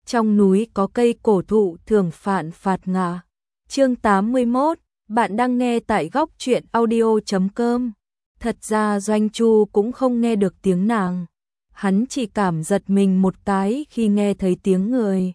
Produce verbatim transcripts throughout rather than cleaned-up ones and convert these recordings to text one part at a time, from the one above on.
Trong núi có cây cổ thụ thường phạn phạt ngả. Chương tám mươi mốt, bạn đang nghe tại góc truyện audio chấm com. Thật ra Doanh Chu cũng không nghe được tiếng nàng. Hắn chỉ cảm giật mình một cái khi nghe thấy tiếng người.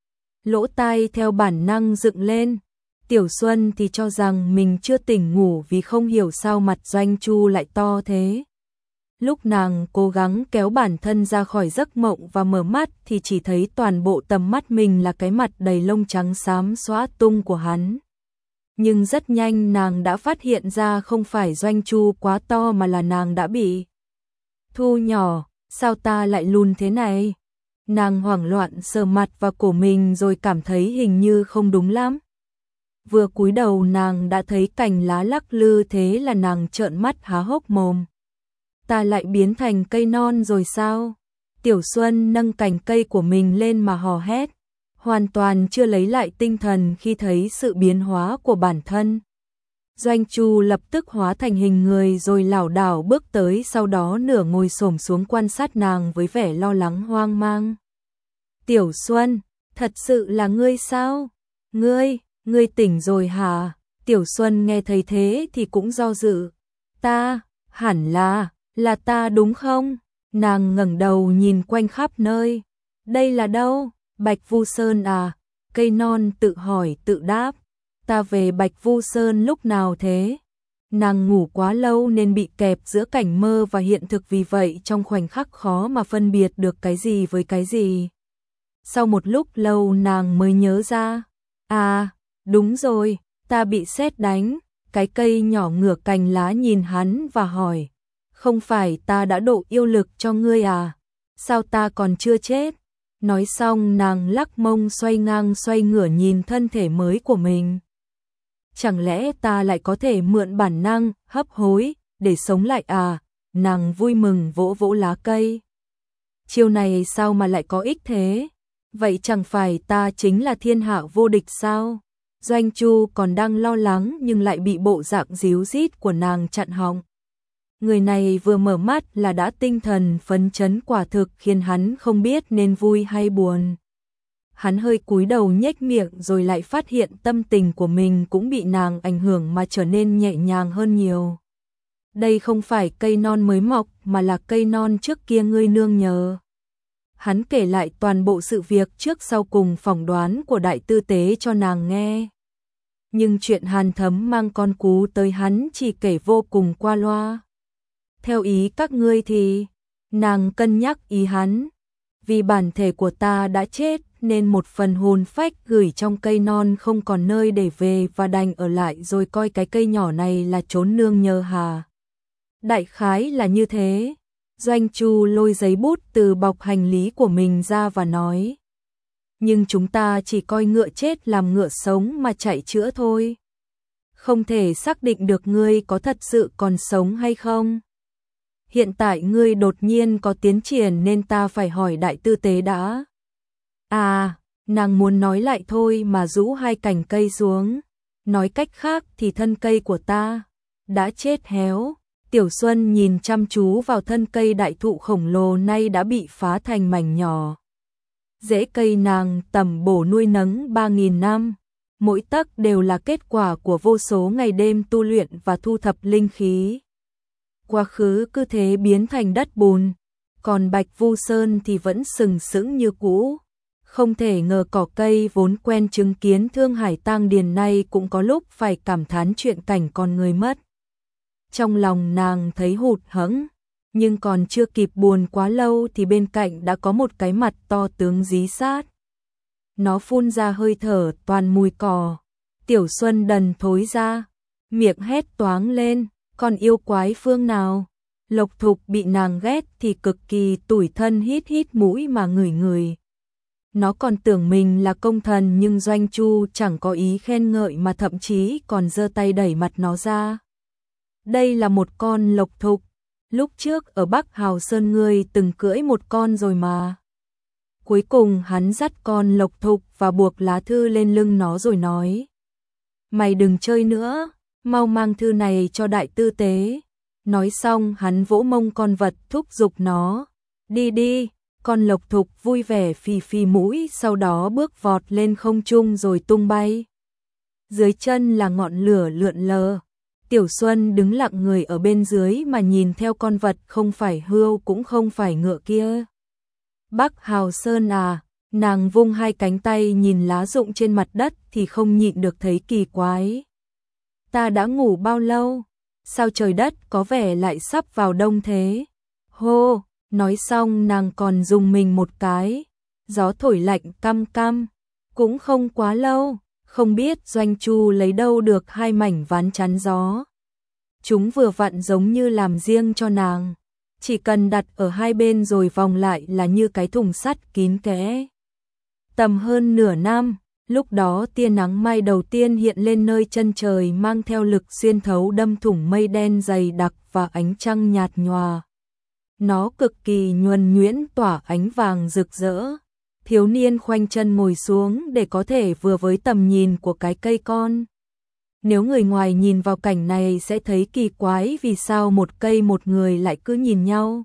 Lỗ tai theo bản năng dựng lên. Tiểu Xuân thì cho rằng mình chưa tỉnh ngủ vì không hiểu sao mặt Doanh Chu lại to thế. Lúc nàng cố gắng kéo bản thân ra khỏi giấc mộng và mở mắt thì chỉ thấy toàn bộ tầm mắt mình là cái mặt đầy lông trắng xám xõa tung của hắn. Nhưng rất nhanh nàng đã phát hiện ra không phải Doanh Chu quá to mà là nàng đã bị thu nhỏ, sao ta lại lùn thế này? Nàng hoảng loạn sờ mặt và cổ mình rồi cảm thấy hình như không đúng lắm. Vừa cúi đầu nàng đã thấy cành lá lắc lư, thế là nàng trợn mắt há hốc mồm. Ta lại biến thành cây non rồi sao? Tiểu Xuân nâng cành cây của mình lên mà hò hét, hoàn toàn chưa lấy lại tinh thần khi thấy sự biến hóa của bản thân. Doanh Chu lập tức hóa thành hình người rồi lảo đảo bước tới, sau đó nửa ngồi xổm xuống quan sát nàng với vẻ lo lắng hoang mang. Tiểu Xuân, thật sự là ngươi sao? Ngươi, ngươi tỉnh rồi hả? Tiểu Xuân nghe thấy thế thì cũng do dự. Ta, hẳn là, là ta đúng không? Nàng ngẩng đầu nhìn quanh khắp nơi. Đây là đâu? Bạch Vu Sơn à? Cây non tự hỏi tự đáp. Ta về Bạch Vu Sơn lúc nào thế? Nàng ngủ quá lâu nên bị kẹp giữa cảnh mơ và hiện thực, vì vậy trong khoảnh khắc khó mà phân biệt được cái gì với cái gì. Sau một lúc lâu nàng mới nhớ ra. À, đúng rồi, ta bị sét đánh. Cái cây nhỏ ngửa cành lá nhìn hắn và hỏi. Không phải ta đã độ yêu lực cho ngươi à? Sao ta còn chưa chết? Nói xong nàng lắc mông xoay ngang xoay ngửa nhìn thân thể mới của mình. Chẳng lẽ ta lại có thể mượn bản năng, hấp hối, để sống lại à? Nàng vui mừng vỗ vỗ lá cây. Chiêu này sao mà lại có ích thế? Vậy chẳng phải ta chính là thiên hạ vô địch sao? Doanh Chu còn đang lo lắng nhưng lại bị bộ dạng díu dít của nàng chặn họng. Người này vừa mở mắt là đã tinh thần phấn chấn, quả thực khiến hắn không biết nên vui hay buồn. Hắn hơi cúi đầu nhếch miệng rồi lại phát hiện tâm tình của mình cũng bị nàng ảnh hưởng mà trở nên nhẹ nhàng hơn nhiều. Đây không phải cây non mới mọc mà là cây non trước kia ngươi nương nhờ. Hắn kể lại toàn bộ sự việc trước sau cùng phỏng đoán của Đại Tư Tế cho nàng nghe. Nhưng chuyện Hàn Thấm mang con cú tới hắn chỉ kể vô cùng qua loa. Theo ý các ngươi thì, nàng cân nhắc ý hắn. Vì bản thể của ta đã chết nên một phần hồn phách gửi trong cây non không còn nơi để về và đành ở lại rồi coi cái cây nhỏ này là chốn nương nhờ hà. Đại khái là như thế. Doanh Chu lôi giấy bút từ bọc hành lý của mình ra và nói. Nhưng chúng ta chỉ coi ngựa chết làm ngựa sống mà chạy chữa thôi. Không thể xác định được ngươi có thật sự còn sống hay không. Hiện tại ngươi đột nhiên có tiến triển nên ta phải hỏi Đại Tư Tế đã. À, nàng muốn nói lại thôi mà rũ hai cành cây xuống. Nói cách khác thì thân cây của ta đã chết héo. Tiểu Xuân nhìn chăm chú vào thân cây đại thụ khổng lồ nay đã bị phá thành mảnh nhỏ. Rễ cây nàng tầm bổ nuôi nấng ba nghìn năm. Mỗi tấc đều là kết quả của vô số ngày đêm tu luyện và thu thập linh khí. Quá khứ cứ thế biến thành đất bùn, còn Bạch Vu Sơn thì vẫn sừng sững như cũ. Không thể ngờ cỏ cây vốn quen chứng kiến thương hải tang điền nay cũng có lúc phải cảm thán chuyện cảnh con người mất. Trong lòng nàng thấy hụt hẫng, nhưng còn chưa kịp buồn quá lâu thì bên cạnh đã có một cái mặt to tướng dí sát. Nó phun ra hơi thở toàn mùi cỏ. Tiểu Xuân đần thối ra, miệng hét toáng lên. Còn yêu quái phương nào? Lộc Thục bị nàng ghét thì cực kỳ tủi thân, hít hít mũi mà ngửi ngửi. Nó còn tưởng mình là công thần, nhưng Doanh Chu chẳng có ý khen ngợi mà thậm chí còn giơ tay đẩy mặt nó ra. Đây là một con Lộc Thục. Lúc trước ở Bắc Hào Sơn ngươi từng cưỡi một con rồi mà. Cuối cùng hắn dắt con Lộc Thục và buộc lá thư lên lưng nó rồi nói. Mày đừng chơi nữa. Mau mang thư này cho Đại Tư Tế. Nói xong hắn vỗ mông con vật thúc giục nó. Đi đi, Con lộc thục vui vẻ phì phì mũi, sau đó bước vọt lên không trung rồi tung bay. Dưới chân là ngọn lửa lượn lờ. Tiểu Xuân đứng lặng người ở bên dưới mà nhìn theo con vật không phải hươu cũng không phải ngựa kia. Bắc Hào Sơn à, nàng vung hai cánh tay nhìn lá rụng trên mặt đất thì không nhịn được thấy kỳ quái. Ta đã ngủ bao lâu? Sao trời đất có vẻ lại sắp vào đông thế? Hô, nói xong nàng còn dùng mình một cái. Gió thổi lạnh căm căm, cũng không quá lâu, không biết Doanh Chu lấy đâu được hai mảnh ván chắn gió. Chúng vừa vặn giống như làm riêng cho nàng, chỉ cần đặt ở hai bên rồi vòng lại là như cái thùng sắt kín kẽ. Tầm hơn nửa năm, lúc đó tia nắng mai đầu tiên hiện lên nơi chân trời mang theo lực xuyên thấu đâm thủng mây đen dày đặc và ánh trăng nhạt nhòa. Nó cực kỳ nhuần nhuyễn tỏa ánh vàng rực rỡ. Thiếu niên khoanh chân ngồi xuống để có thể vừa với tầm nhìn của cái cây con. Nếu người ngoài nhìn vào cảnh này sẽ thấy kỳ quái vì sao một cây một người lại cứ nhìn nhau.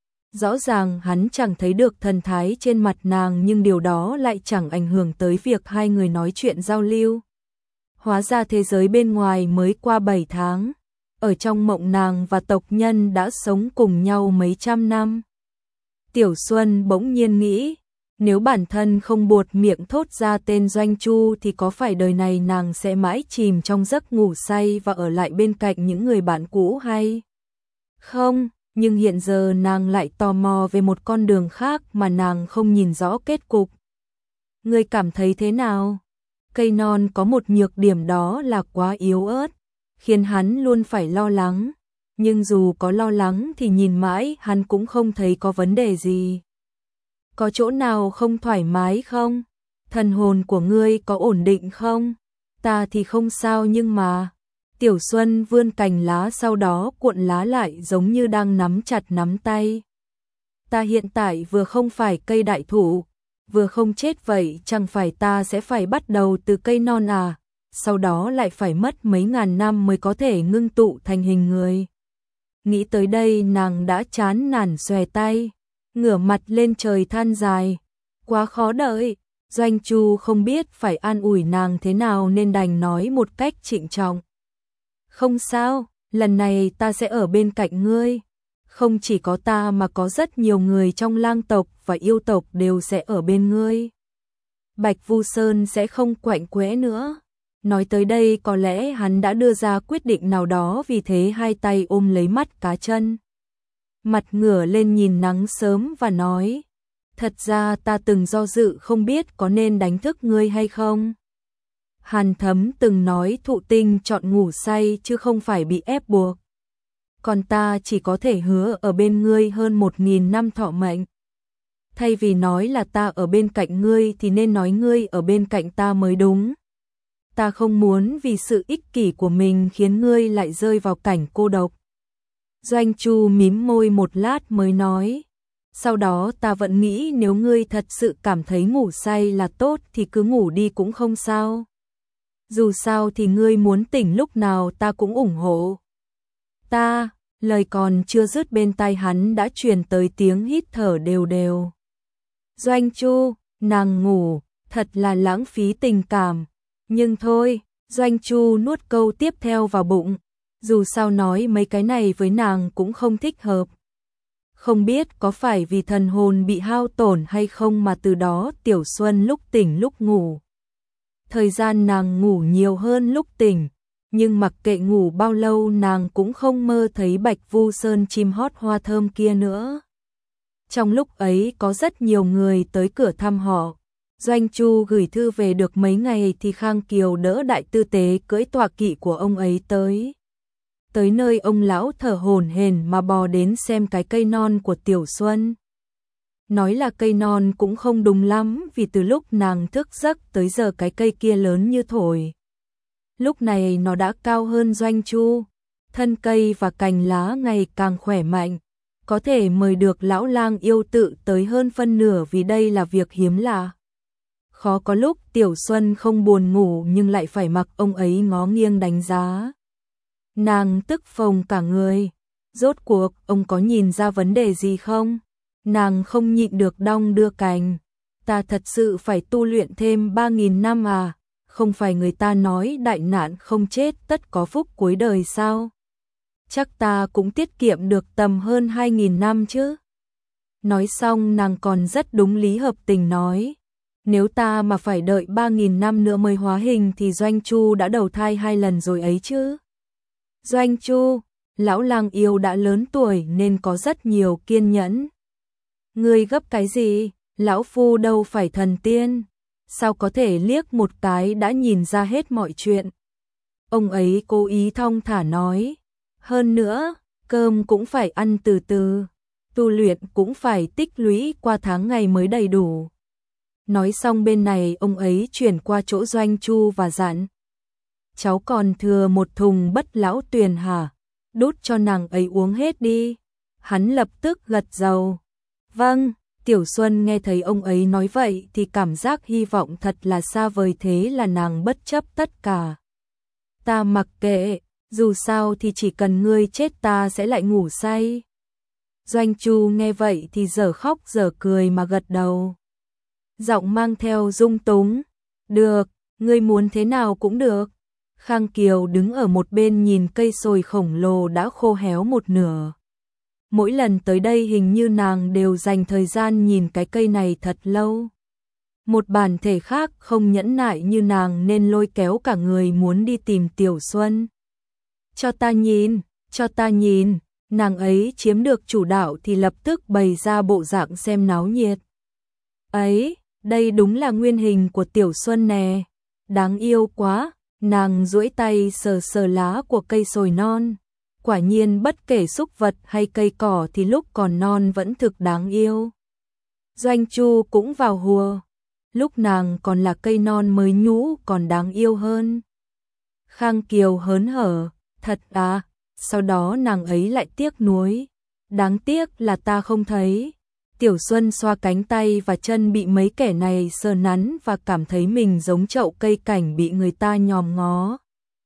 Rõ ràng hắn chẳng thấy được thần thái trên mặt nàng nhưng điều đó lại chẳng ảnh hưởng tới việc hai người nói chuyện giao lưu. Hóa ra thế giới bên ngoài mới qua bảy tháng. Ở trong mộng nàng và tộc nhân đã sống cùng nhau mấy trăm năm. Tiểu Xuân bỗng nhiên nghĩ, nếu bản thân không buột miệng thốt ra tên Doanh Chu thì có phải đời này nàng sẽ mãi chìm trong giấc ngủ say và ở lại bên cạnh những người bạn cũ hay không? Nhưng hiện giờ nàng lại tò mò về một con đường khác mà nàng không nhìn rõ kết cục. Ngươi cảm thấy thế nào? Cây non có một nhược điểm đó là quá yếu ớt, khiến hắn luôn phải lo lắng. Nhưng dù có lo lắng thì nhìn mãi hắn cũng không thấy có vấn đề gì. Có chỗ nào không thoải mái không? Thần hồn của ngươi có ổn định không? Ta thì không sao nhưng mà... Tiểu Xuân vươn cành lá sau đó cuộn lá lại giống như đang nắm chặt nắm tay. Ta hiện tại vừa không phải cây đại thụ, vừa không chết vậy chẳng phải ta sẽ phải bắt đầu từ cây non à, sau đó lại phải mất mấy ngàn năm mới có thể ngưng tụ thành hình người. Nghĩ tới đây nàng đã chán nản xòe tay, ngửa mặt lên trời than dài. Quá khó đợi, Doanh Chu không biết phải an ủi nàng thế nào nên đành nói một cách trịnh trọng. Không sao, lần này ta sẽ ở bên cạnh ngươi. Không chỉ có ta mà có rất nhiều người trong lang tộc và yêu tộc đều sẽ ở bên ngươi. Bạch Vu Sơn sẽ không quạnh quẽ nữa. Nói tới đây có lẽ hắn đã đưa ra quyết định nào đó vì thế hai tay ôm lấy mắt cá chân. Mặt ngửa lên nhìn nắng sớm và nói, thật ra ta từng do dự không biết có nên đánh thức ngươi hay không. Hàn Thấm từng nói thụ tinh chọn ngủ say chứ không phải bị ép buộc. Còn ta chỉ có thể hứa ở bên ngươi hơn một nghìn năm thọ mệnh. Thay vì nói là ta ở bên cạnh ngươi thì nên nói ngươi ở bên cạnh ta mới đúng. Ta không muốn vì sự ích kỷ của mình khiến ngươi lại rơi vào cảnh cô độc. Doanh Chu mím môi một lát mới nói. Sau đó ta vẫn nghĩ nếu ngươi thật sự cảm thấy ngủ say là tốt thì cứ ngủ đi cũng không sao. Dù sao thì ngươi muốn tỉnh lúc nào ta cũng ủng hộ. Ta, lời còn chưa dứt bên tai hắn đã truyền tới tiếng hít thở đều đều. Doanh Chu, nàng ngủ, thật là lãng phí tình cảm. Nhưng thôi, Doanh Chu nuốt câu tiếp theo vào bụng. Dù sao nói mấy cái này với nàng cũng không thích hợp. Không biết có phải vì thần hồn bị hao tổn hay không mà từ đó Tiểu Xuân lúc tỉnh lúc ngủ. Thời gian nàng ngủ nhiều hơn lúc tỉnh, nhưng mặc kệ ngủ bao lâu nàng cũng không mơ thấy Bạch Vu Sơn chim hót hoa thơm kia nữa. Trong lúc ấy có rất nhiều người tới cửa thăm họ. Doanh Chu gửi thư về được mấy ngày thì Khang Kiều đỡ đại tư tế cưỡi tọa kỵ của ông ấy tới. Tới nơi ông lão thở hổn hển mà bò đến xem cái cây non của Tiểu Xuân. Nói là cây non cũng không đúng lắm vì từ lúc nàng thức giấc tới giờ cái cây kia lớn như thổi. Lúc này nó đã cao hơn Doanh Chu, thân cây và cành lá ngày càng khỏe mạnh. Có thể mời được lão lang yêu tự tới hơn phân nửa vì đây là việc hiếm lạ. Khó có lúc Tiểu Xuân không buồn ngủ nhưng lại phải mặc ông ấy ngó nghiêng đánh giá. Nàng tức phồng cả người. Rốt cuộc ông có nhìn ra vấn đề gì không? Nàng không nhịn được đong đưa cành. Ta thật sự phải tu luyện thêm ba nghìn năm à? Không phải người ta nói đại nạn không chết tất có phúc cuối đời sao? Chắc ta cũng tiết kiệm được tầm hơn hai nghìn năm chứ. Nói xong nàng còn rất đúng lý hợp tình nói. Nếu ta mà phải đợi ba nghìn năm nữa mới hóa hình thì Doanh Chu đã đầu thai hai lần rồi ấy chứ. Doanh Chu, lão lang yêu đã lớn tuổi nên có rất nhiều kiên nhẫn. Ngươi gấp cái gì? Lão phu đâu phải thần tiên. Sao có thể liếc một cái đã nhìn ra hết mọi chuyện? Ông ấy cố ý thong thả nói. Hơn nữa, cơm cũng phải ăn từ từ. Tu luyện cũng phải tích lũy qua tháng ngày mới đầy đủ. Nói xong bên này ông ấy chuyển qua chỗ Doanh Chu và dặn. Cháu còn thừa một thùng bất lão tuyền hả? Đút cho nàng ấy uống hết đi. Hắn lập tức gật đầu. Vâng, Tiểu Xuân nghe thấy ông ấy nói vậy thì cảm giác hy vọng thật là xa vời, thế là nàng bất chấp tất cả. Ta mặc kệ, dù sao thì chỉ cần ngươi chết ta sẽ lại ngủ say. Doanh Chu nghe vậy thì dở khóc dở cười mà gật đầu. Giọng mang theo dung túng. Được, ngươi muốn thế nào cũng được. Khang Kiều đứng ở một bên nhìn cây sồi khổng lồ đã khô héo một nửa. Mỗi lần tới đây hình như nàng đều dành thời gian nhìn cái cây này thật lâu. Một bản thể khác không nhẫn nại như nàng nên lôi kéo cả người muốn đi tìm Tiểu Xuân. Cho ta nhìn, cho ta nhìn, nàng ấy chiếm được chủ đạo thì lập tức bày ra bộ dạng xem náo nhiệt. Ấy, đây đúng là nguyên hình của Tiểu Xuân nè, đáng yêu quá, nàng duỗi tay sờ sờ lá của cây sồi non. Quả nhiên bất kể súc vật hay cây cỏ thì lúc còn non vẫn thực đáng yêu. Doanh Chu cũng vào hùa, lúc nàng còn là cây non mới nhũ còn đáng yêu hơn. Khang Kiều hớn hở, thật à, sau đó nàng ấy lại tiếc nuối. Đáng tiếc là ta không thấy. Tiểu Xuân xoa cánh tay và chân bị mấy kẻ này sờ nắn và cảm thấy mình giống chậu cây cảnh bị người ta nhòm ngó.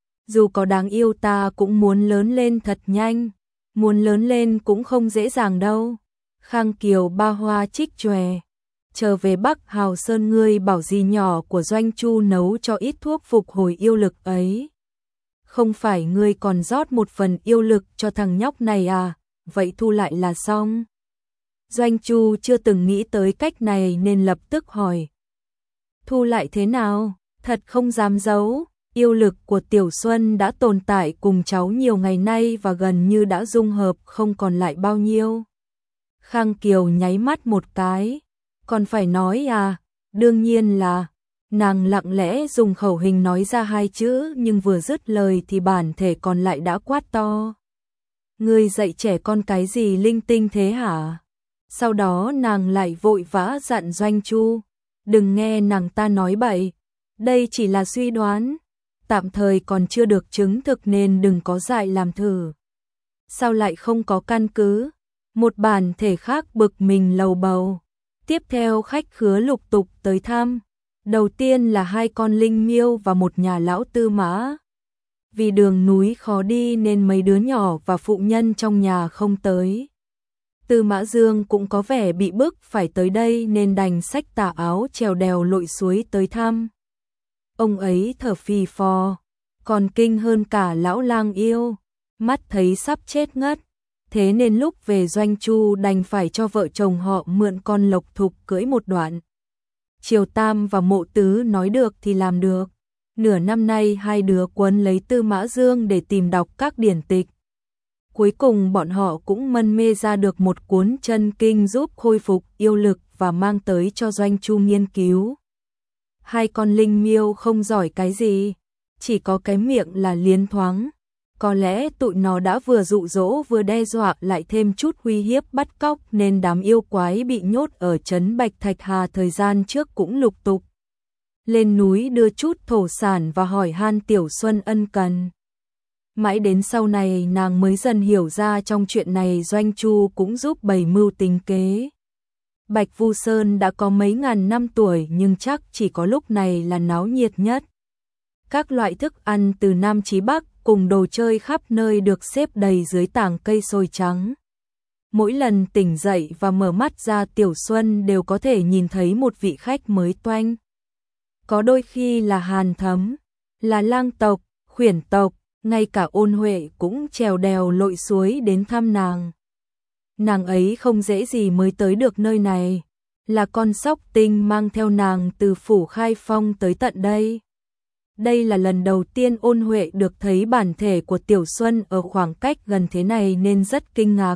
Dù có đáng yêu ta cũng muốn lớn lên thật nhanh, muốn lớn lên cũng không dễ dàng đâu. Khang Kiều ba hoa trích chòe. Trở về Bắc Hào Sơn ngươi bảo dì nhỏ của Doanh Chu nấu cho ít thuốc phục hồi yêu lực ấy. Không phải ngươi còn rót một phần yêu lực cho thằng nhóc này à, vậy thu lại là xong. Doanh Chu chưa từng nghĩ tới cách này nên lập tức hỏi. Thu lại thế nào? Thật không dám giấu. Yêu lực của Tiểu Xuân đã tồn tại cùng cháu nhiều ngày nay và gần như đã dung hợp không còn lại bao nhiêu. Khang Kiều nháy mắt một cái. Còn phải nói à? Đương nhiên là. Nàng lặng lẽ dùng khẩu hình nói ra hai chữ nhưng vừa dứt lời thì bản thể còn lại đã quát to. Ngươi dạy trẻ con cái gì linh tinh thế hả? Sau đó nàng lại vội vã dặn Doanh Chu. Đừng nghe nàng ta nói bậy. Đây chỉ là suy đoán. Tạm thời còn chưa được chứng thực nên đừng có dại làm thử. Sao lại không có căn cứ? Một bản thể khác bực mình lầu bầu. Tiếp theo khách khứa lục tục tới thăm. Đầu tiên là hai con linh miêu và một nhà lão tư mã. Vì đường núi khó đi nên mấy đứa nhỏ và phụ nhân trong nhà không tới. Tư Mã Dương cũng có vẻ bị bức phải tới đây nên đành xách tà áo trèo đèo lội suối tới thăm. Ông ấy thở phì phò, còn kinh hơn cả lão lang yêu, mắt thấy sắp chết ngất. Thế nên lúc về Doanh Chu đành phải cho vợ chồng họ mượn con lộc thục cưỡi một đoạn. Triều Tam và Mộ Tứ nói được thì làm được. Nửa năm nay hai đứa quấn lấy Tư Mã Dương để tìm đọc các điển tịch. Cuối cùng bọn họ cũng mân mê ra được một cuốn chân kinh giúp khôi phục yêu lực và mang tới cho Doanh Chu nghiên cứu. Hai con linh miêu không giỏi cái gì, chỉ có cái miệng là liến thoáng. Có lẽ tụi nó đã vừa dụ dỗ vừa đe dọa lại thêm chút uy hiếp bắt cóc nên đám yêu quái bị nhốt ở trấn Bạch Thạch Hà thời gian trước cũng lục tục lên núi đưa chút thổ sản và hỏi han Tiểu Xuân ân cần. Mãi đến sau này nàng mới dần hiểu ra trong chuyện này Doanh Chu cũng giúp bày mưu tính kế. Bạch Vu Sơn đã có mấy ngàn năm tuổi nhưng chắc chỉ có lúc này là náo nhiệt nhất. Các loại thức ăn từ Nam chí Bắc cùng đồ chơi khắp nơi được xếp đầy dưới tảng cây sồi trắng. Mỗi lần tỉnh dậy và mở mắt ra Tiểu Xuân đều có thể nhìn thấy một vị khách mới toanh. Có đôi khi là Hàn Thấm, là lang tộc, khuyển tộc, ngay cả Ôn Huệ cũng trèo đèo lội suối đến thăm nàng. Nàng ấy không dễ gì mới tới được nơi này, là con sóc tinh mang theo nàng từ phủ Khai Phong tới tận đây. Đây là lần đầu tiên Ôn Huệ được thấy bản thể của Tiểu Xuân ở khoảng cách gần thế này nên rất kinh ngạc.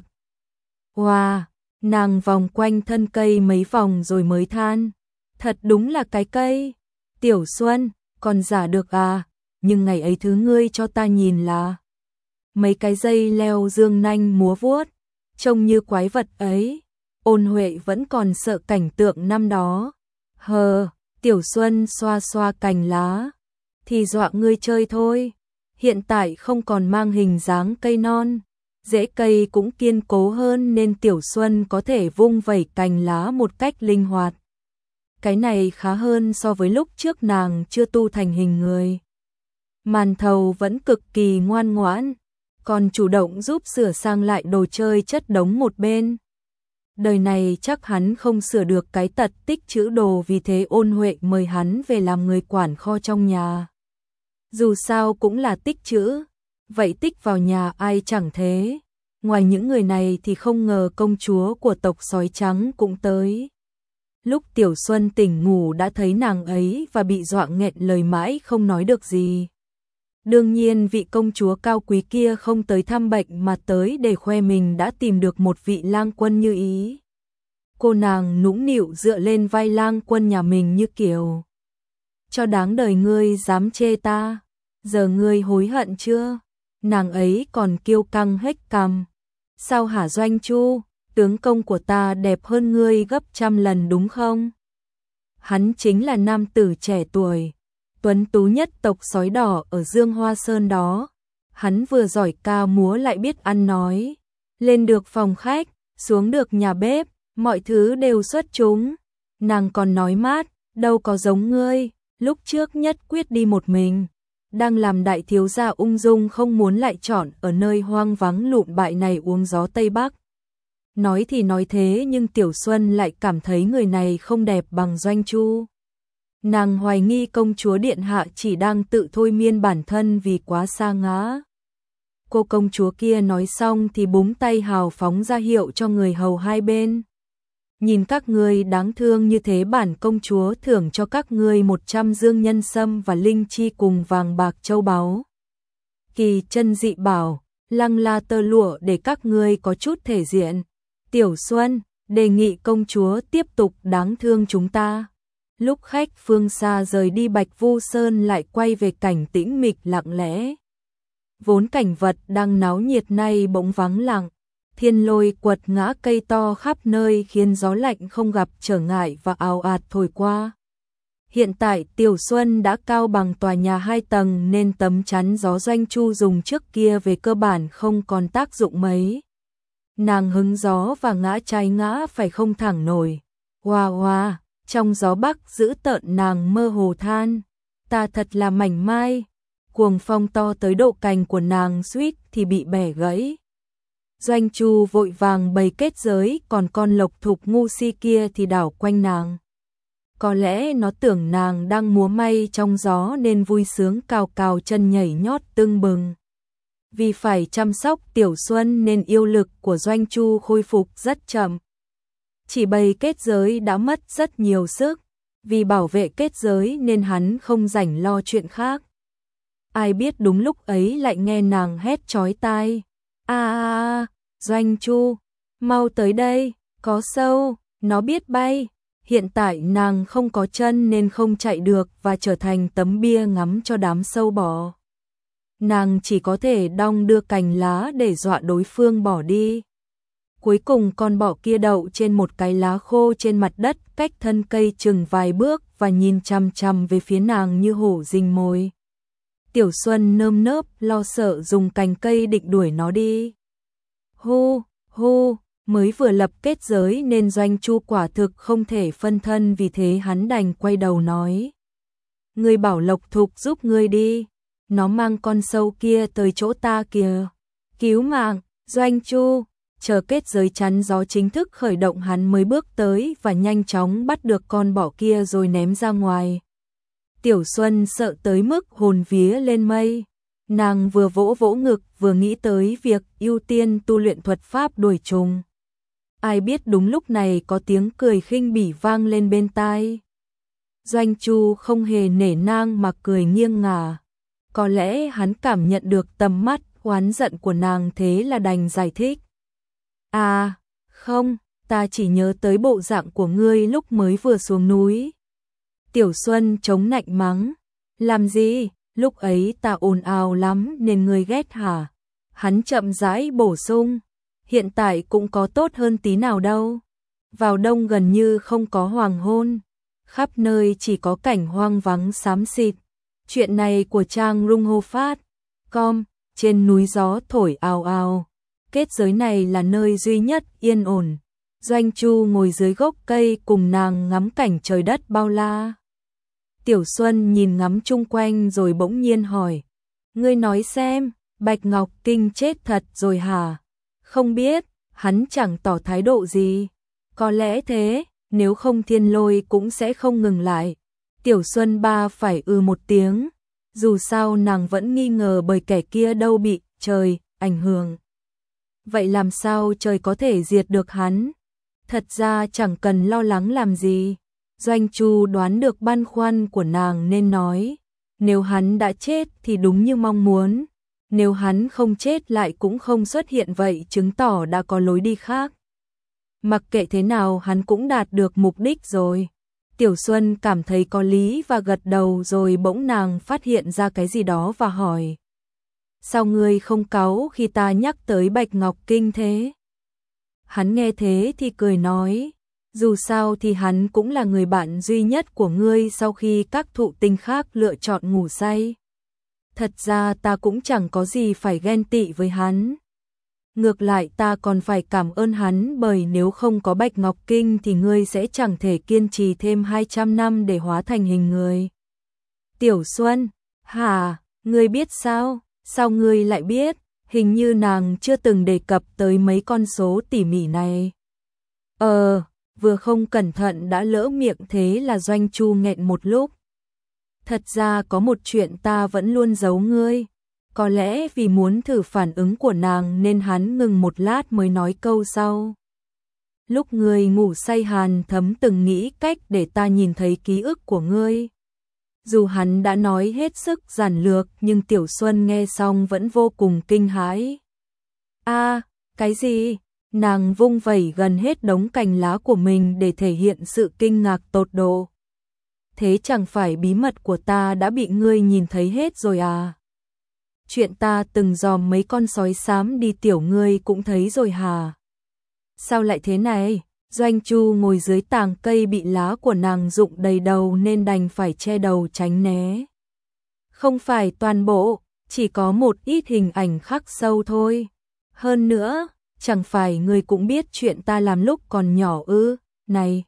Wow, nàng vòng quanh thân cây mấy vòng rồi mới than, thật đúng là cái cây. Tiểu Xuân, còn giả được à, nhưng ngày ấy thứ ngươi cho ta nhìn là mấy cái dây leo dương nanh múa vuốt, trông như quái vật ấy. Ôn Huệ vẫn còn sợ cảnh tượng năm đó. Hờ, Tiểu Xuân xoa xoa cành lá, thì dọa ngươi chơi thôi. Hiện tại không còn mang hình dáng cây non, rễ cây cũng kiên cố hơn nên Tiểu Xuân có thể vung vẩy cành lá một cách linh hoạt. Cái này khá hơn so với lúc trước nàng chưa tu thành hình người. Màn Thầu vẫn cực kỳ ngoan ngoãn, còn chủ động giúp sửa sang lại đồ chơi chất đống một bên. Đời này chắc hắn không sửa được cái tật tích trữ đồ, vì thế Ôn Huệ mời hắn về làm người quản kho trong nhà. Dù sao cũng là tích trữ, vậy tích vào nhà ai chẳng thế. Ngoài những người này thì không ngờ công chúa của tộc sói trắng cũng tới. Lúc Tiểu Xuân tỉnh ngủ đã thấy nàng ấy và bị dọa nghẹn lời mãi không nói được gì. Đương nhiên vị công chúa cao quý kia không tới thăm bệnh mà tới để khoe mình đã tìm được một vị lang quân như ý. Cô nàng nũng nịu dựa lên vai lang quân nhà mình như kiểu: cho đáng đời ngươi dám chê ta, giờ ngươi hối hận chưa? Nàng ấy còn kiêu căng hết cằm. Sao hả Doanh Chu, tướng công của ta đẹp hơn ngươi gấp trăm lần đúng không? Hắn chính là nam tử trẻ tuổi, tuấn tú nhất tộc sói đỏ ở Dương Hoa Sơn đó. Hắn vừa giỏi ca múa lại biết ăn nói, lên được phòng khách, xuống được nhà bếp, mọi thứ đều xuất chúng. Nàng còn nói mát, đâu có giống ngươi, lúc trước nhất quyết đi một mình, đang làm đại thiếu gia ung dung không muốn lại chọn ở nơi hoang vắng lụn bại này uống gió Tây Bắc. Nói thì nói thế nhưng Tiểu Xuân lại cảm thấy người này không đẹp bằng Doanh Chu. Nàng hoài nghi công chúa điện hạ chỉ đang tự thôi miên bản thân vì quá sa ngã. Cô công chúa kia nói xong thì búng tay hào phóng ra hiệu cho người hầu hai bên. Nhìn các ngươi đáng thương như thế, bản công chúa thưởng cho các ngươi một trăm dương nhân sâm và linh chi cùng vàng bạc châu báu. Kỳ chân dị bảo, lăng la tơ lụa để các ngươi có chút thể diện. Tiểu Xuân, đề nghị công chúa tiếp tục đáng thương chúng ta. Lúc khách phương xa rời đi, Bạch Vu Sơn lại quay về cảnh tĩnh mịch lặng lẽ. Vốn cảnh vật đang náo nhiệt nay bỗng vắng lặng. Thiên lôi quật ngã cây to khắp nơi khiến gió lạnh không gặp trở ngại và ào ạt thổi qua. Hiện tại Tiểu Xuân đã cao bằng tòa nhà hai tầng nên tấm chắn gió Doanh Chu dùng trước kia về cơ bản không còn tác dụng mấy. Nàng hứng gió và ngã trái ngã phải không thẳng nổi. Hoa hoa, trong gió bắc dữ tợn nàng mơ hồ than, ta thật là mảnh mai. Cuồng phong to tới độ cành của nàng suýt thì bị bẻ gãy. Doanh Chu vội vàng bày kết giới, còn con lộc thục ngu si kia thì đảo quanh nàng. Có lẽ nó tưởng nàng đang múa may trong gió nên vui sướng cào cào chân nhảy nhót tưng bừng. Vì phải chăm sóc Tiểu Xuân nên yêu lực của Doanh Chu khôi phục rất chậm. Chỉ bày kết giới đã mất rất nhiều sức, vì bảo vệ kết giới nên hắn không rảnh lo chuyện khác. Ai biết đúng lúc ấy lại nghe nàng hét chói tai. A a a, Doanh Chu, mau tới đây, có sâu, nó biết bay. Hiện tại nàng không có chân nên không chạy được và trở thành tấm bia ngắm cho đám sâu bọ. Nàng chỉ có thể đong đưa cành lá để dọa đối phương bỏ đi. Cuối cùng con bọ kia đậu trên một cái lá khô trên mặt đất cách thân cây chừng vài bước và nhìn chằm chằm về phía nàng như hổ rình mồi. Tiểu Xuân nơm nớp lo sợ dùng cành cây định đuổi nó đi. Hô, hô, mới vừa lập kết giới nên Doanh Chu quả thực không thể phân thân, vì thế hắn đành quay đầu nói. Ngươi bảo Lộc Thục giúp ngươi đi, nó mang con sâu kia tới chỗ ta kìa. Cứu mạng, Doanh Chu, chờ kết giới chắn gió chính thức khởi động hắn mới bước tới và nhanh chóng bắt được con bọ kia rồi ném ra ngoài. Tiểu Xuân sợ tới mức hồn vía lên mây, nàng vừa vỗ vỗ ngực vừa nghĩ tới việc ưu tiên tu luyện thuật pháp đuổi trùng. Ai biết đúng lúc này có tiếng cười khinh bỉ vang lên bên tai. Doanh Chu không hề nể nang mà cười nghiêng ngả. Có lẽ hắn cảm nhận được tầm mắt oán giận của nàng thế là đành giải thích. À, không, ta chỉ nhớ tới bộ dạng của ngươi lúc mới vừa xuống núi. Tiểu Xuân chống nạnh mắng. Làm gì, lúc ấy ta ồn ào lắm nên ngươi ghét hả? Hắn chậm rãi bổ sung. Hiện tại cũng có tốt hơn tí nào đâu. Vào đông gần như không có hoàng hôn. Khắp nơi chỉ có cảnh hoang vắng xám xịt. Chuyện này của trang Rung Hô Phát. Com, trên núi gió thổi ào ào. Kết giới này là nơi duy nhất yên ổn. Doanh Chu ngồi dưới gốc cây cùng nàng ngắm cảnh trời đất bao la. Tiểu Xuân nhìn ngắm chung quanh rồi bỗng nhiên hỏi. Ngươi nói xem, Bạch Ngọc Kinh chết thật rồi hả? Không biết, hắn chẳng tỏ thái độ gì. Có lẽ thế, nếu không Thiên Lôi cũng sẽ không ngừng lại. Tiểu Xuân ba phải ư một tiếng. Dù sao nàng vẫn nghi ngờ bởi kẻ kia đâu bị trời ảnh hưởng. Vậy làm sao trời có thể diệt được hắn? Thật ra chẳng cần lo lắng làm gì. Doanh Chu đoán được băn khoăn của nàng nên nói. Nếu hắn đã chết thì đúng như mong muốn. Nếu hắn không chết lại cũng không xuất hiện vậy chứng tỏ đã có lối đi khác. Mặc kệ thế nào hắn cũng đạt được mục đích rồi. Tiểu Xuân cảm thấy có lý và gật đầu rồi bỗng nàng phát hiện ra cái gì đó và hỏi. Sao ngươi không cáu khi ta nhắc tới Bạch Ngọc Kinh thế? Hắn nghe thế thì cười nói. Dù sao thì hắn cũng là người bạn duy nhất của ngươi sau khi các thụ tinh khác lựa chọn ngủ say. Thật ra ta cũng chẳng có gì phải ghen tị với hắn. Ngược lại ta còn phải cảm ơn hắn bởi nếu không có Bạch Ngọc Kinh thì ngươi sẽ chẳng thể kiên trì thêm hai trăm năm để hóa thành hình người. Tiểu Xuân, hả, ngươi biết sao? Sao ngươi lại biết? Hình như nàng chưa từng đề cập tới mấy con số tỉ mỉ này. Ờ, vừa không cẩn thận đã lỡ miệng thế là Doanh Chu nghẹn một lúc. Thật ra có một chuyện ta vẫn luôn giấu ngươi. Có lẽ vì muốn thử phản ứng của nàng nên hắn ngừng một lát mới nói câu sau. Lúc ngươi ngủ say Hàn Thấm từng nghĩ cách để ta nhìn thấy ký ức của ngươi. Dù hắn đã nói hết sức giản lược nhưng Tiểu Xuân nghe xong vẫn vô cùng kinh hãi. A, cái gì? Nàng vung vẩy gần hết đống cành lá của mình để thể hiện sự kinh ngạc tột độ. Thế chẳng phải bí mật của ta đã bị ngươi nhìn thấy hết rồi à? Chuyện ta từng dòm mấy con sói xám đi tiểu ngươi cũng thấy rồi hả? Sao lại thế này? Doanh Chu ngồi dưới tàng cây bị lá của nàng rụng đầy đầu nên đành phải che đầu tránh né. Không phải toàn bộ, chỉ có một ít hình ảnh khắc sâu thôi. Hơn nữa, chẳng phải ngươi cũng biết chuyện ta làm lúc còn nhỏ ư? Này,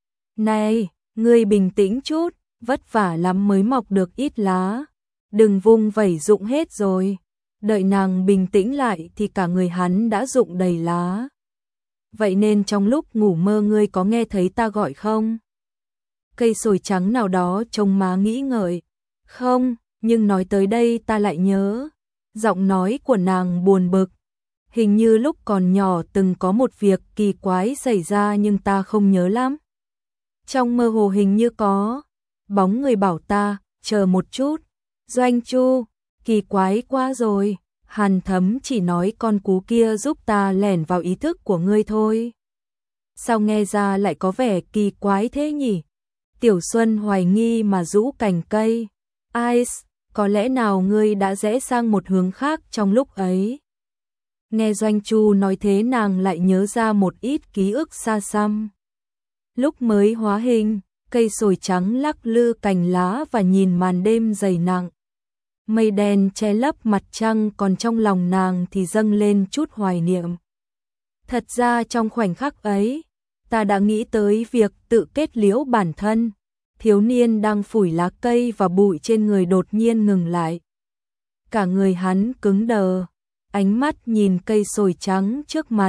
này, ngươi bình tĩnh chút, vất vả lắm mới mọc được ít lá. Đừng vung vẩy rụng hết rồi. Đợi nàng bình tĩnh lại thì cả người hắn đã rụng đầy lá. Vậy nên trong lúc ngủ mơ ngươi có nghe thấy ta gọi không? Cây sồi trắng nào đó trông má nghĩ ngợi. Không, nhưng nói tới đây ta lại nhớ. Giọng nói của nàng buồn bực. Hình như lúc còn nhỏ từng có một việc kỳ quái xảy ra nhưng ta không nhớ lắm. Trong mơ hồ hình như có. Bóng người bảo ta, chờ một chút. Doanh Chu, kỳ quái quá rồi. Hàn Thấm chỉ nói con cú kia giúp ta lẻn vào ý thức của ngươi thôi. Sao nghe ra lại có vẻ kỳ quái thế nhỉ? Tiểu Xuân hoài nghi mà rũ cành cây. Ice, có lẽ nào ngươi đã rẽ sang một hướng khác trong lúc ấy? Nghe Doanh Chu nói thế nàng lại nhớ ra một ít ký ức xa xăm. Lúc mới hóa hình, cây sồi trắng lắc lư cành lá và nhìn màn đêm dày nặng. Mây đen che lấp mặt trăng còn trong lòng nàng thì dâng lên chút hoài niệm. Thật ra trong khoảnh khắc ấy, ta đã nghĩ tới việc tự kết liễu bản thân. Thiếu niên đang phủi lá cây và bụi trên người đột nhiên ngừng lại. Cả người hắn cứng đờ, ánh mắt nhìn cây sồi trắng trước mặt,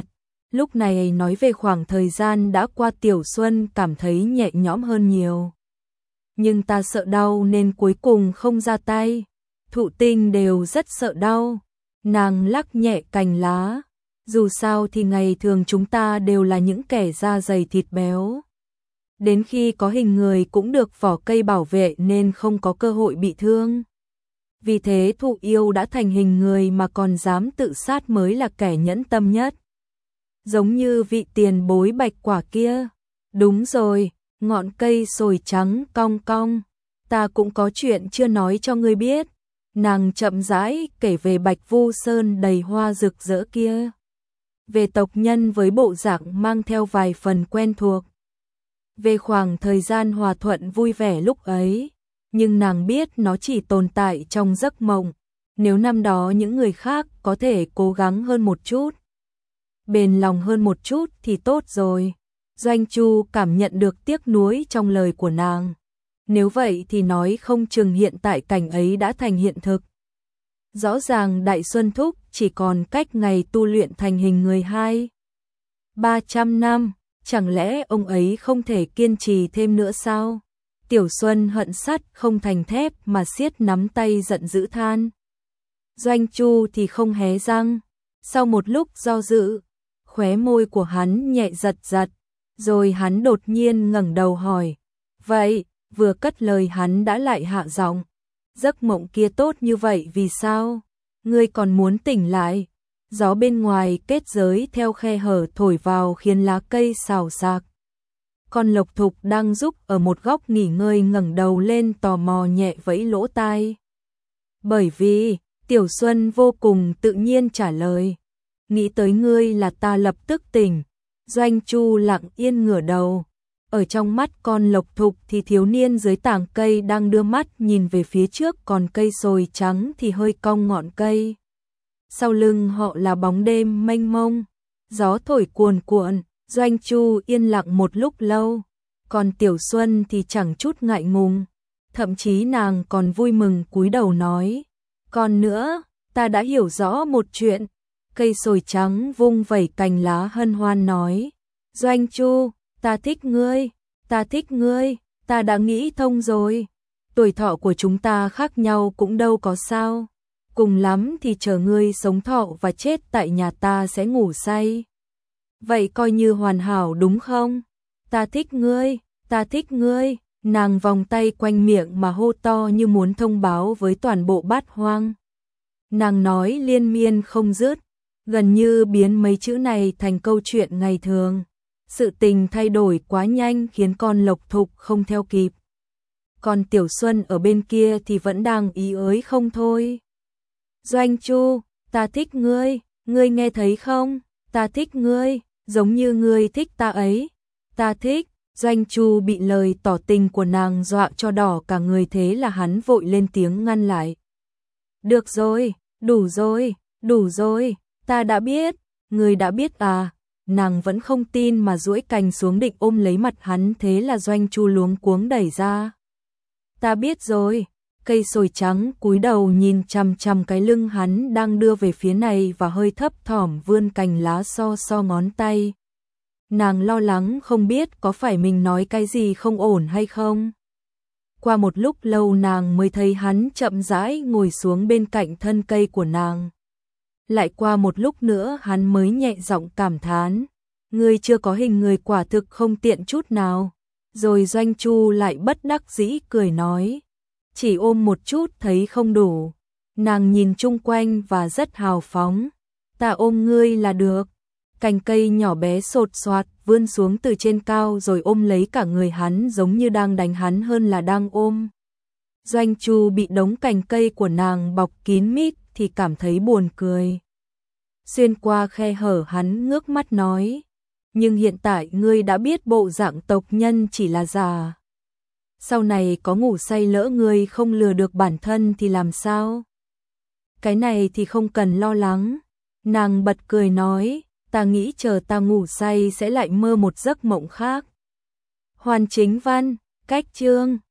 Lúc này nói về khoảng thời gian đã qua, Tiểu Xuân cảm thấy nhẹ nhõm hơn nhiều. Nhưng ta sợ đau nên cuối cùng không ra tay. Thụ Tinh đều rất sợ đau. Nàng lắc nhẹ cành lá. Dù sao thì ngày thường chúng ta đều là những kẻ da dày thịt béo. Đến khi có hình người cũng được vỏ cây bảo vệ nên không có cơ hội bị thương. Vì thế Thụ Yêu đã thành hình người mà còn dám tự sát mới là kẻ nhẫn tâm nhất. Giống như vị tiền bối bạch quả kia. Đúng rồi, ngọn cây sồi trắng cong cong. Ta cũng có chuyện chưa nói cho ngươi biết. Nàng chậm rãi kể về Bạch Vu Sơn đầy hoa rực rỡ kia. Về tộc nhân với bộ dạng mang theo vài phần quen thuộc. Về khoảng thời gian hòa thuận vui vẻ lúc ấy. Nhưng nàng biết nó chỉ tồn tại trong giấc mộng. Nếu năm đó những người khác có thể cố gắng hơn một chút, bền lòng hơn một chút thì tốt rồi. Doanh Chu cảm nhận được tiếc nuối trong lời của nàng. Nếu vậy thì nói không chừng hiện tại cảnh ấy đã thành hiện thực. Rõ ràng Đại Xuân Thúc chỉ còn cách ngày tu luyện thành hình người hai. Ba trăm năm, chẳng lẽ ông ấy không thể kiên trì thêm nữa sao? Tiểu Xuân hận sắt không thành thép mà siết nắm tay giận dữ than. Doanh Chu thì không hé răng. Sau một lúc do dự, khóe môi của hắn nhẹ giật giật, rồi hắn đột nhiên ngẩng đầu hỏi. Vậy, vừa cất lời hắn đã lại hạ giọng. Giấc mộng kia tốt như vậy vì sao? Ngươi còn muốn tỉnh lại? Gió bên ngoài kết giới theo khe hở thổi vào khiến lá cây xào xạc. Con Lộc Thục đang giúp ở một góc nghỉ ngơi ngẩng đầu lên tò mò nhẹ vẫy lỗ tai. Bởi vì, Tiểu Xuân vô cùng tự nhiên trả lời. Nghĩ tới ngươi là ta lập tức tỉnh. Doanh Chu lặng yên ngửa đầu. Ở trong mắt con Lộc Thục thì thiếu niên dưới tảng cây đang đưa mắt nhìn về phía trước, còn cây sồi trắng thì hơi cong ngọn cây. Sau lưng họ là bóng đêm mênh mông, gió thổi cuồn cuộn. Doanh Chu yên lặng một lúc lâu, còn Tiểu Xuân thì chẳng chút ngại ngùng, thậm chí nàng còn vui mừng cúi đầu nói. Còn nữa, ta đã hiểu rõ một chuyện. Cây sồi trắng vung vẩy cành lá hân hoan nói. Doanh Chu, ta thích ngươi, ta thích ngươi, ta đã nghĩ thông rồi. Tuổi thọ của chúng ta khác nhau cũng đâu có sao. Cùng lắm thì chờ ngươi sống thọ và chết tại nhà ta sẽ ngủ say. Vậy coi như hoàn hảo đúng không? Ta thích ngươi, ta thích ngươi. Nàng vòng tay quanh miệng mà hô to như muốn thông báo với toàn bộ bát hoang. Nàng nói liên miên không dứt, gần như biến mấy chữ này thành câu chuyện ngày thường. Sự tình thay đổi quá nhanh khiến con Lộc Thục không theo kịp. Còn Tiểu Xuân ở bên kia thì vẫn đang ý ới không thôi. Doanh Chu, ta thích ngươi, ngươi nghe thấy không? Ta thích ngươi, giống như ngươi thích ta ấy. Ta thích. Doanh Chu bị lời tỏ tình của nàng dọa cho đỏ cả người, thế là hắn vội lên tiếng ngăn lại. Được rồi, đủ rồi, đủ rồi, ta đã biết, ngươi đã biết à? Nàng vẫn không tin mà duỗi cành xuống định ôm lấy mặt hắn, thế là Doanh Chu luống cuống đẩy ra. Ta biết rồi. Cây sồi trắng cúi đầu nhìn chằm chằm cái lưng hắn đang đưa về phía này và hơi thấp thỏm vươn cành lá so so ngón tay. Nàng lo lắng không biết có phải mình nói cái gì không ổn hay không. Qua một lúc lâu nàng mới thấy hắn chậm rãi ngồi xuống bên cạnh thân cây của nàng. Lại qua một lúc nữa hắn mới nhẹ giọng cảm thán. Ngươi chưa có hình người quả thực không tiện chút nào. Rồi Doanh Chu lại bất đắc dĩ cười nói. Chỉ ôm một chút thấy không đủ. Nàng nhìn chung quanh và rất hào phóng. Ta ôm ngươi là được. Cành cây nhỏ bé sột soạt vươn xuống từ trên cao rồi ôm lấy cả người hắn, giống như đang đánh hắn hơn là đang ôm. Doanh Chu bị đống cành cây của nàng bọc kín mít thì cảm thấy buồn cười. Xuyên qua khe hở hắn ngước mắt nói. Nhưng hiện tại ngươi đã biết bộ dạng tộc nhân chỉ là giả. Sau này có ngủ say lỡ ngươi không lừa được bản thân thì làm sao? Cái này thì không cần lo lắng. Nàng bật cười nói. Ta nghĩ chờ ta ngủ say sẽ lại mơ một giấc mộng khác. Hoàn Chính Văn, cách chương